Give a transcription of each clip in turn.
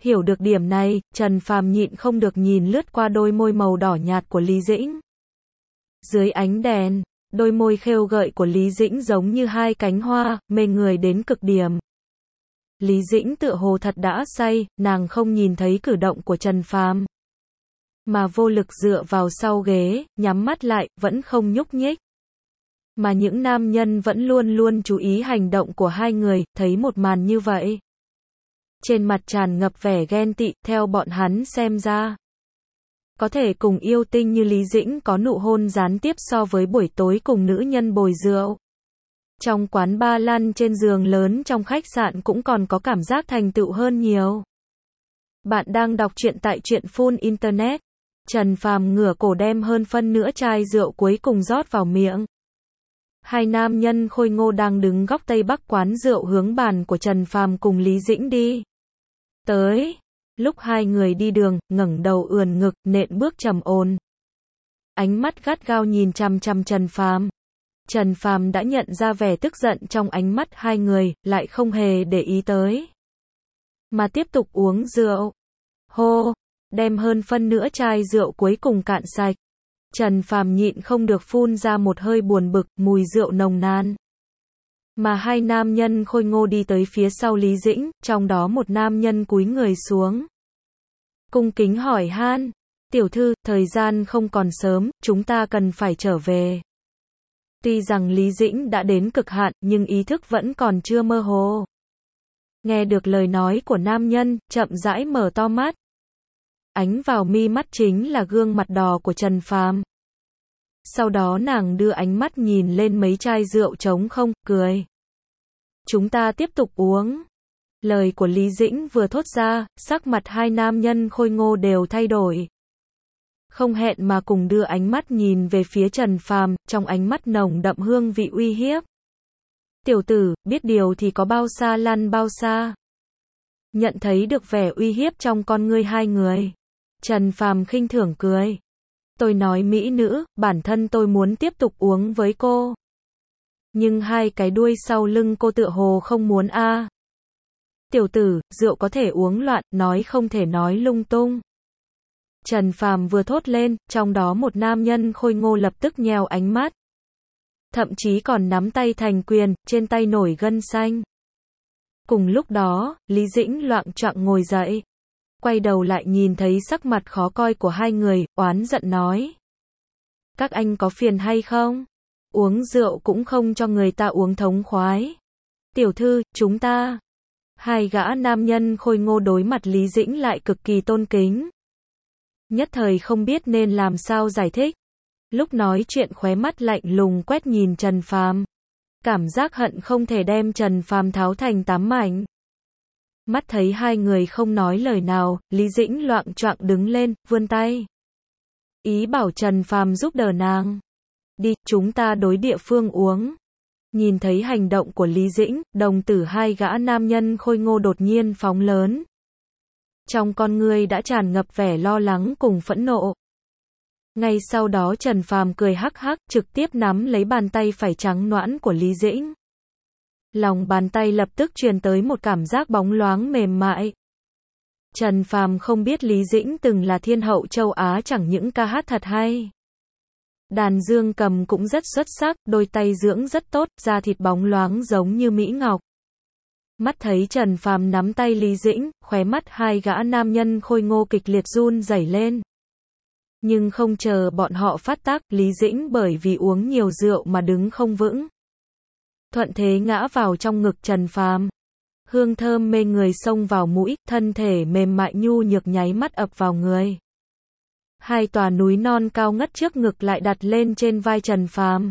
Hiểu được điểm này, Trần Phàm nhịn không được nhìn lướt qua đôi môi màu đỏ nhạt của Lý Dĩnh. Dưới ánh đèn, đôi môi khêu gợi của Lý Dĩnh giống như hai cánh hoa, mê người đến cực điểm. Lý Dĩnh tựa hồ thật đã say, nàng không nhìn thấy cử động của Trần Phàm, mà vô lực dựa vào sau ghế, nhắm mắt lại, vẫn không nhúc nhích. Mà những nam nhân vẫn luôn luôn chú ý hành động của hai người, thấy một màn như vậy, trên mặt tràn ngập vẻ ghen tị, theo bọn hắn xem ra, có thể cùng yêu tinh như Lý Dĩnh có nụ hôn gián tiếp so với buổi tối cùng nữ nhân bồi rượu trong quán bar, lăn trên giường lớn trong khách sạn cũng còn có cảm giác thành tựu hơn nhiều. Bạn đang đọc truyện tại truyện full internet. Trần Phàm ngửa cổ đem hơn phân nửa chai rượu cuối cùng rót vào miệng. Hai nam nhân khôi ngô đang đứng góc tây bắc quán rượu hướng bàn của Trần Phàm cùng Lý Dĩnh đi tới. Lúc hai người đi đường, ngẩng đầu ườn ngực, nện bước trầm ổn. Ánh mắt gắt gao nhìn chằm chằm Trần Phàm. Trần Phàm đã nhận ra vẻ tức giận trong ánh mắt hai người, lại không hề để ý tới, mà tiếp tục uống rượu. Hô, đem hơn phân nửa chai rượu cuối cùng cạn sạch. Trần Phàm nhịn không được phun ra một hơi buồn bực, mùi rượu nồng nàn. Mà hai nam nhân khôi ngô đi tới phía sau Lý Dĩnh, trong đó một nam nhân cúi người xuống, cung kính hỏi han, tiểu thư, thời gian không còn sớm, chúng ta cần phải trở về. Tuy rằng Lý Dĩnh đã đến cực hạn, nhưng ý thức vẫn còn chưa mơ hồ. Nghe được lời nói của nam nhân, chậm rãi mở to mắt. Ánh vào mi mắt chính là gương mặt đỏ của Trần Phàm. Sau đó nàng đưa ánh mắt nhìn lên mấy chai rượu trống không, cười. Chúng ta tiếp tục uống. Lời của Lý Dĩnh vừa thốt ra, sắc mặt hai nam nhân khôi ngô đều thay đổi. Không hẹn mà cùng đưa ánh mắt nhìn về phía Trần Phàm, trong ánh mắt nồng đậm hương vị uy hiếp. Tiểu tử, biết điều thì có bao xa lăn bao xa. Nhận thấy được vẻ uy hiếp trong con ngươi hai người, Trần Phàm khinh thường cười. Tôi nói mỹ nữ, bản thân tôi muốn tiếp tục uống với cô. Nhưng hai cái đuôi sau lưng cô tựa hồ không muốn a. Tiểu tử, rượu có thể uống loạn, nói không thể nói lung tung. Trần Phàm vừa thốt lên, trong đó một nam nhân khôi ngô lập tức nheo ánh mắt. Thậm chí còn nắm tay thành quyền, trên tay nổi gân xanh. Cùng lúc đó, Lý Dĩnh loạng choạng ngồi dậy. Quay đầu lại nhìn thấy sắc mặt khó coi của hai người, oán giận nói. Các anh có phiền hay không? Uống rượu cũng không cho người ta uống thống khoái. Tiểu thư, chúng ta. Hai gã nam nhân khôi ngô đối mặt Lý Dĩnh lại cực kỳ tôn kính. Nhất thời không biết nên làm sao giải thích. Lúc nói chuyện khóe mắt lạnh lùng quét nhìn Trần Phàm. Cảm giác hận không thể đem Trần Phàm tháo thành tám mảnh. Mắt thấy hai người không nói lời nào, Lý Dĩnh loạng choạng đứng lên, vươn tay. Ý bảo Trần Phàm giúp đỡ nàng. Đi, chúng ta đối địa phương uống. Nhìn thấy hành động của Lý Dĩnh, đồng tử hai gã nam nhân khôi ngô đột nhiên phóng lớn. Trong con ngươi đã tràn ngập vẻ lo lắng cùng phẫn nộ. Ngay sau đó Trần Phàm cười hắc hắc, trực tiếp nắm lấy bàn tay phải trắng nõn của Lý Dĩnh. Lòng bàn tay lập tức truyền tới một cảm giác bóng loáng mềm mại. Trần Phàm không biết Lý Dĩnh từng là thiên hậu châu Á, chẳng những ca hát thật hay, đàn dương cầm cũng rất xuất sắc, đôi tay dưỡng rất tốt, da thịt bóng loáng giống như mỹ ngọc. Mắt thấy Trần Phàm nắm tay Lý Dĩnh, khóe mắt hai gã nam nhân khôi ngô kịch liệt run rẩy lên. Nhưng không chờ bọn họ phát tác, Lý Dĩnh bởi vì uống nhiều rượu mà đứng không vững. Thuận thế ngã vào trong ngực Trần Phàm. Hương thơm mê người xông vào mũi, thân thể mềm mại nhu nhược nháy mắt ập vào người. Hai tòa núi non cao ngất trước ngực lại đặt lên trên vai Trần Phàm.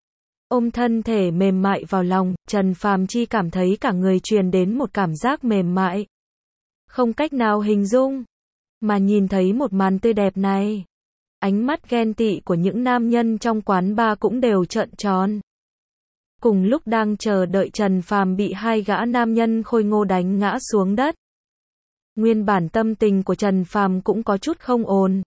Ôm thân thể mềm mại vào lòng, Trần Phàm chỉ cảm thấy cả người truyền đến một cảm giác mềm mại. Không cách nào hình dung. Mà nhìn thấy một màn tươi đẹp này, ánh mắt ghen tị của những nam nhân trong quán bar cũng đều trợn tròn. Cùng lúc đang chờ đợi Trần Phàm bị hai gã nam nhân khôi ngô đánh ngã xuống đất. Nguyên bản tâm tình của Trần Phàm cũng có chút không ổn.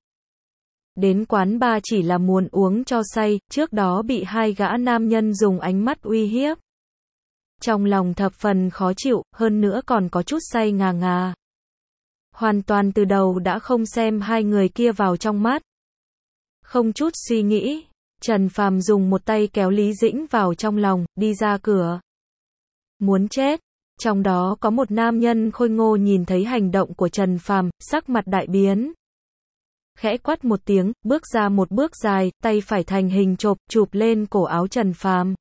Đến quán bar chỉ là muốn uống cho say, trước đó bị hai gã nam nhân dùng ánh mắt uy hiếp. Trong lòng thập phần khó chịu, hơn nữa còn có chút say ngà ngà. hoàn toàn từ đầu đã không xem hai người kia vào trong mắt. Không chút suy nghĩ, Trần Phàm dùng một tay kéo Lý Dĩnh vào trong lòng, đi ra cửa. Muốn chết. Trong đó có một nam nhân khôi ngô nhìn thấy hành động của Trần Phàm, sắc mặt đại biến. Khẽ quát một tiếng, bước ra một bước dài, tay phải thành hình chộp, chụp lên cổ áo Trần Phàm.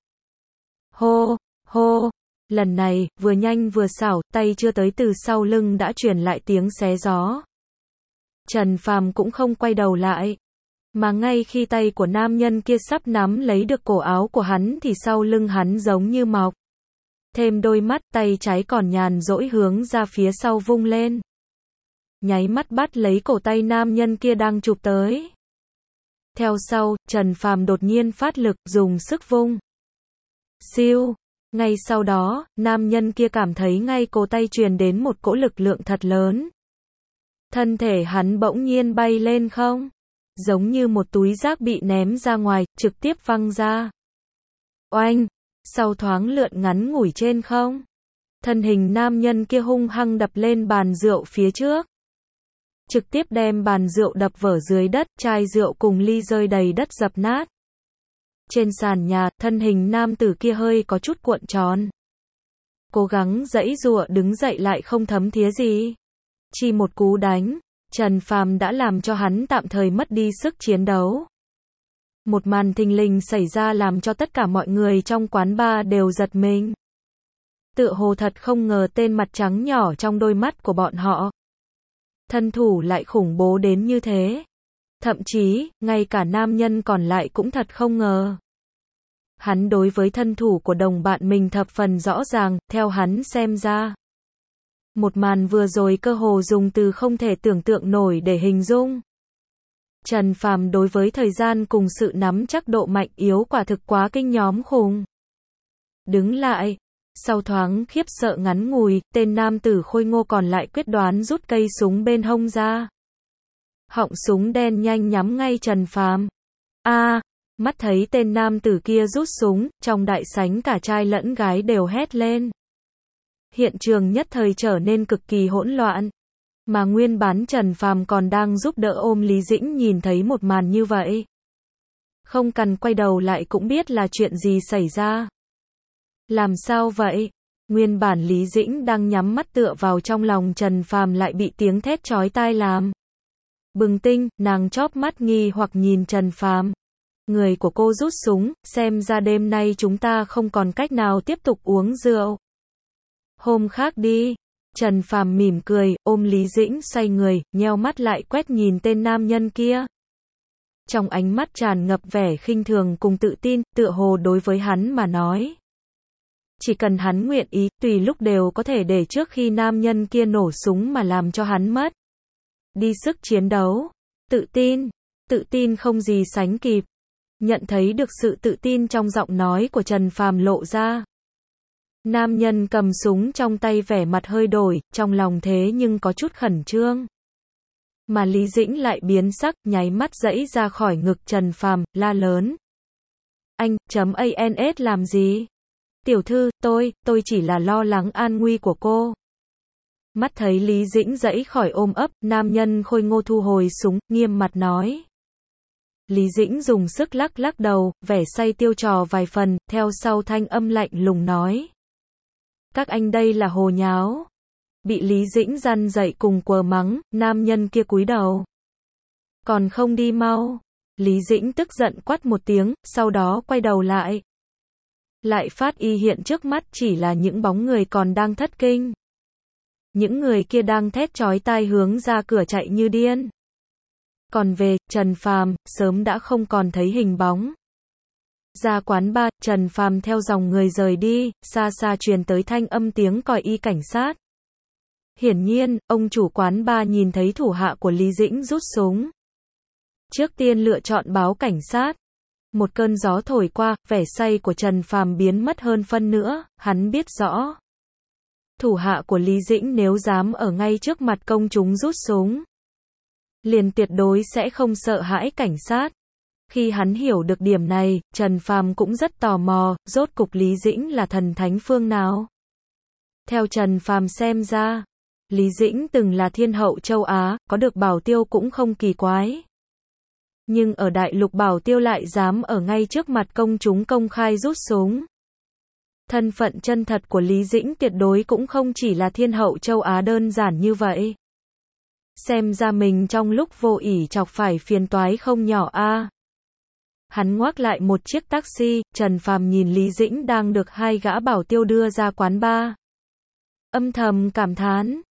Hô, hô, lần này, vừa nhanh vừa xảo, tay chưa tới từ sau lưng đã truyền lại tiếng xé gió. Trần Phàm cũng không quay đầu lại. Mà ngay khi tay của nam nhân kia sắp nắm lấy được cổ áo của hắn thì sau lưng hắn giống như mọc thêm đôi mắt, tay trái còn nhàn rỗi hướng ra phía sau vung lên. Nháy mắt bắt lấy cổ tay nam nhân kia đang chụp tới. Theo sau, Trần Phàm đột nhiên phát lực, dùng sức vung. Siêu! Ngay sau đó, nam nhân kia cảm thấy ngay cổ tay truyền đến một cỗ lực lượng thật lớn. Thân thể hắn bỗng nhiên bay lên không, giống như một túi rác bị ném ra ngoài, trực tiếp văng ra. Oanh! Sau thoáng lượn ngắn ngủi trên không, thân hình nam nhân kia hung hăng đập lên bàn rượu phía trước. Trực tiếp đem bàn rượu đập vỡ dưới đất, chai rượu cùng ly rơi đầy đất dập nát. Trên sàn nhà, thân hình nam tử kia hơi có chút cuộn tròn. Cố gắng giãy giụa đứng dậy lại không thấm thía gì. Chỉ một cú đánh, Trần Phàm đã làm cho hắn tạm thời mất đi sức chiến đấu. Một màn thình lình xảy ra làm cho tất cả mọi người trong quán bar đều giật mình. Tựa hồ thật không ngờ tên mặt trắng nhỏ trong đôi mắt của bọn họ. Thân thủ lại khủng bố đến như thế. Thậm chí, ngay cả nam nhân còn lại cũng thật không ngờ. Hắn đối với thân thủ của đồng bạn mình thập phần rõ ràng, theo hắn xem ra. Một màn vừa rồi cơ hồ dùng từ không thể tưởng tượng nổi để hình dung. Trần Phàm đối với thời gian cùng sự nắm chắc độ mạnh yếu quả thực quá kinh nhóm khủng. Đứng lại. Sau thoáng khiếp sợ ngắn ngủi, tên nam tử khôi ngô còn lại quyết đoán rút cây súng bên hông ra. Họng súng đen nhanh nhắm ngay Trần Phàm. Mắt thấy tên nam tử kia rút súng, trong đại sảnh cả trai lẫn gái đều hét lên. Hiện trường nhất thời trở nên cực kỳ hỗn loạn. Mà nguyên bán Trần Phàm còn đang giúp đỡ ôm Lý Dĩnh nhìn thấy một màn như vậy. Không cần quay đầu lại cũng biết là chuyện gì xảy ra. Làm sao vậy? Nguyên bản Lý Dĩnh đang nhắm mắt tựa vào trong lòng Trần Phàm lại bị tiếng thét chói tai làm bừng tinh, nàng chóp mắt nghi hoặc nhìn Trần Phàm. Người của cô rút súng, xem ra đêm nay chúng ta không còn cách nào tiếp tục uống rượu. Hôm khác đi. Trần Phàm mỉm cười, ôm Lý Dĩnh xoay người, nheo mắt lại quét nhìn tên nam nhân kia. Trong ánh mắt tràn ngập vẻ khinh thường cùng tự tin, tựa hồ đối với hắn mà nói. Chỉ cần hắn nguyện ý, tùy lúc đều có thể để trước khi nam nhân kia nổ súng mà làm cho hắn mất đi sức chiến đấu. Tự tin không gì sánh kịp. Nhận thấy được sự tự tin trong giọng nói của Trần Phàm lộ ra. Nam nhân cầm súng trong tay vẻ mặt hơi đổi, trong lòng thế nhưng có chút khẩn trương. Mà Lý Dĩnh lại biến sắc, nháy mắt giãy ra khỏi ngực Trần Phàm, la lớn. Anh.ans làm gì? Tiểu thư, tôi chỉ là lo lắng an nguy của cô. Mắt thấy Lý Dĩnh giãy khỏi ôm ấp, nam nhân khôi ngô thu hồi súng, nghiêm mặt nói. Lý Dĩnh dùng sức lắc lắc đầu, vẻ say tiêu trò vài phần, theo sau thanh âm lạnh lùng nói. Các anh đây là hồ nháo. Bị Lý Dĩnh răn dậy cùng quờ mắng, nam nhân kia cúi đầu. Còn không đi mau. Lý Dĩnh tức giận quát một tiếng, sau đó quay đầu lại. Lại phát y hiện trước mắt chỉ là những bóng người còn đang thất kinh. Những người kia đang thét chói tai hướng ra cửa chạy như điên. Còn về, Trần Phàm, sớm đã không còn thấy hình bóng. Ra quán bar, Trần Phàm theo dòng người rời đi, xa xa truyền tới thanh âm tiếng còi y cảnh sát. Hiển nhiên, ông chủ quán bar nhìn thấy thủ hạ của Lý Dĩnh rút súng. Trước tiên lựa chọn báo cảnh sát. Một cơn gió thổi qua, vẻ say của Trần Phàm biến mất hơn phân nữa, hắn biết rõ. Thủ hạ của Lý Dĩnh nếu dám ở ngay trước mặt công chúng rút súng, liền tuyệt đối sẽ không sợ hãi cảnh sát. Khi hắn hiểu được điểm này, Trần Phàm cũng rất tò mò, rốt cục Lý Dĩnh là thần thánh phương nào. Theo Trần Phàm xem ra, Lý Dĩnh từng là thiên hậu châu Á, có được bảo tiêu cũng không kỳ quái. Nhưng ở đại lục bảo tiêu lại dám ở ngay trước mặt công chúng công khai rút súng. Thân phận chân thật của Lý Dĩnh tuyệt đối cũng không chỉ là thiên hậu châu Á đơn giản như vậy. Xem ra mình trong lúc vô ỷ chọc phải phiền toái không nhỏ a. Hắn ngoác lại một chiếc taxi, Trần Phàm nhìn Lý Dĩnh đang được hai gã bảo tiêu đưa ra quán bar. Âm thầm cảm thán.